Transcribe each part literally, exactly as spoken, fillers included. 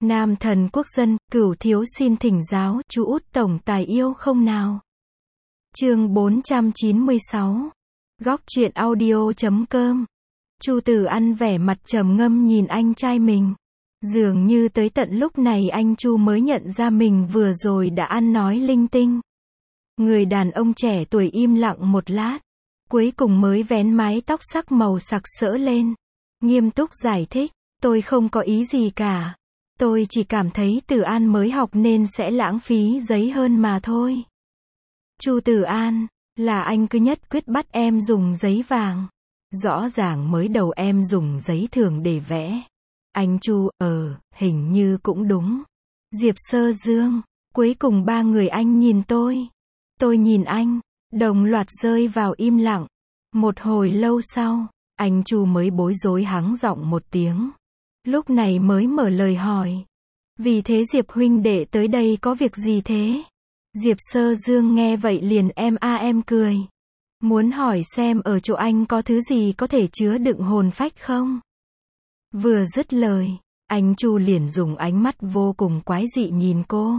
Nam thần quốc dân, cửu thiếu xin thỉnh giáo, chú út tổng tài yêu không nào? Chương bốn trăm chín mươi sáu. Góc truyện audio chấm com. Chu Tử An vẻ mặt trầm ngâm nhìn anh trai mình. Dường như tới tận lúc này anh Chu mới nhận ra mình vừa rồi đã ăn nói linh tinh. Người đàn ông trẻ tuổi im lặng một lát, cuối cùng mới vén mái tóc sắc màu sặc sỡ lên, nghiêm túc giải thích, tôi không có ý gì cả. Tôi chỉ cảm thấy Tử An mới học nên sẽ lãng phí giấy hơn mà thôi. Chu Tử An, là anh cứ nhất quyết bắt em dùng giấy vàng. Rõ ràng mới đầu em dùng giấy thường để vẽ. Anh Chu, ờ, hình như cũng đúng. Diệp Sơ Dương, cuối cùng ba người anh nhìn tôi. Tôi nhìn anh, đồng loạt rơi vào im lặng. Một hồi lâu sau, anh Chu mới bối rối hắng giọng một tiếng. Lúc này mới mở lời hỏi. Vì thế Diệp huynh đệ tới đây có việc gì thế? Diệp Sơ Dương nghe vậy liền em a em cười. Muốn hỏi xem ở chỗ anh có thứ gì có thể chứa đựng hồn phách không? Vừa dứt lời, anh Chu liền dùng ánh mắt vô cùng quái dị nhìn cô.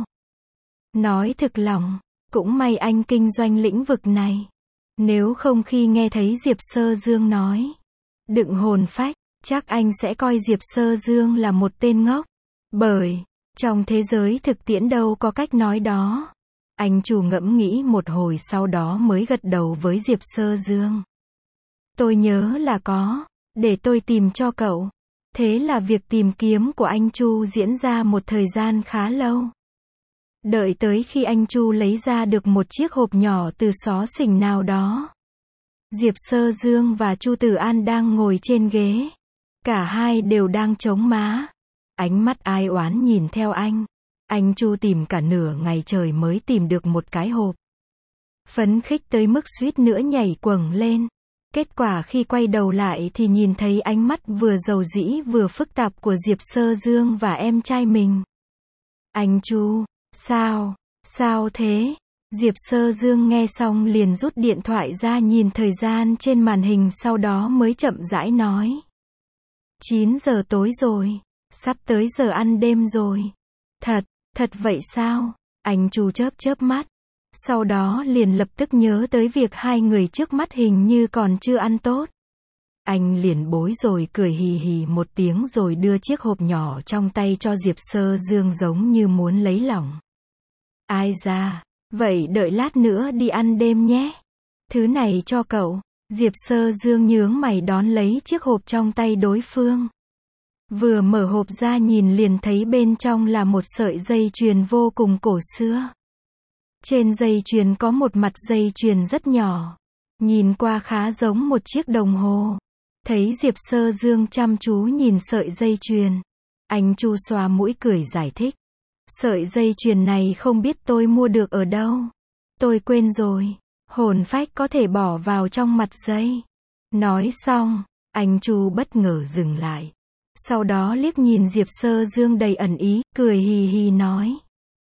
Nói thực lòng, cũng may anh kinh doanh lĩnh vực này. Nếu không khi nghe thấy Diệp Sơ Dương nói đựng hồn phách, chắc anh sẽ coi Diệp Sơ Dương là một tên ngốc. Bởi, trong thế giới thực tiễn đâu có cách nói đó. Anh Chu ngẫm nghĩ một hồi sau đó mới gật đầu với Diệp Sơ Dương. Tôi nhớ là có, để tôi tìm cho cậu. Thế là việc tìm kiếm của anh Chu diễn ra một thời gian khá lâu. Đợi tới khi anh Chu lấy ra được một chiếc hộp nhỏ từ xó xỉnh nào đó. Diệp Sơ Dương và Chu Tử An đang ngồi trên ghế. Cả hai đều đang chống má. Ánh mắt ai oán nhìn theo anh. Anh Chu tìm cả nửa ngày trời mới tìm được một cái hộp. Phấn khích tới mức suýt nữa nhảy quầng lên. Kết quả khi quay đầu lại thì nhìn thấy ánh mắt vừa dầu dĩ vừa phức tạp của Diệp Sơ Dương và em trai mình. Anh Chu, sao, sao thế? Diệp Sơ Dương nghe xong liền rút điện thoại ra nhìn thời gian trên màn hình sau đó mới chậm rãi nói. chín giờ tối rồi, sắp tới giờ ăn đêm rồi. Thật, thật vậy sao? Anh Chu chớp chớp mắt. Sau đó liền lập tức nhớ tới việc hai người trước mắt hình như còn chưa ăn tốt. Anh liền bối rồi cười hì hì một tiếng rồi đưa chiếc hộp nhỏ trong tay cho Diệp Sơ Dương giống như muốn lấy lòng. Ai ra, vậy đợi lát nữa đi ăn đêm nhé. Thứ này cho cậu. Diệp Sơ Dương nhướng mày đón lấy chiếc hộp trong tay đối phương. Vừa mở hộp ra nhìn liền thấy bên trong là một sợi dây chuyền vô cùng cổ xưa. Trên dây chuyền có một mặt dây chuyền rất nhỏ. Nhìn qua khá giống một chiếc đồng hồ. Thấy Diệp Sơ Dương chăm chú nhìn sợi dây chuyền. Anh Chu xoa mũi cười giải thích. Sợi dây chuyền này không biết tôi mua được ở đâu. Tôi quên rồi. Hồn phách có thể bỏ vào trong mặt dây. Nói xong, anh Chu bất ngờ dừng lại. Sau đó liếc nhìn Diệp Sơ Dương đầy ẩn ý, cười hì hì nói.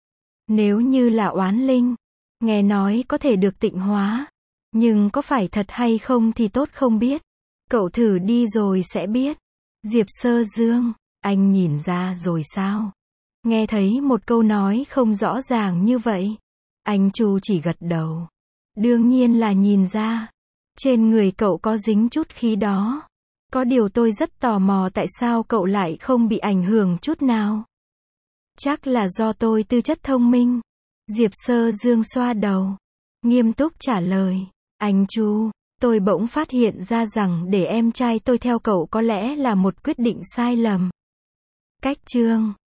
Nếu như là oán linh, nghe nói có thể được tịnh hóa. Nhưng có phải thật hay không thì tốt không biết. Cậu thử đi rồi sẽ biết. Diệp Sơ Dương, anh nhìn ra rồi sao? Nghe thấy một câu nói không rõ ràng như vậy. Anh Chu chỉ gật đầu. Đương nhiên là nhìn ra. Trên người cậu có dính chút khí đó. Có điều tôi rất tò mò tại sao cậu lại không bị ảnh hưởng chút nào. Chắc là do tôi tư chất thông minh. Diệp Sơ Dương xoa đầu. Nghiêm túc trả lời. Anh Chu, tôi bỗng phát hiện ra rằng để em trai tôi theo cậu có lẽ là một quyết định sai lầm. Cách chương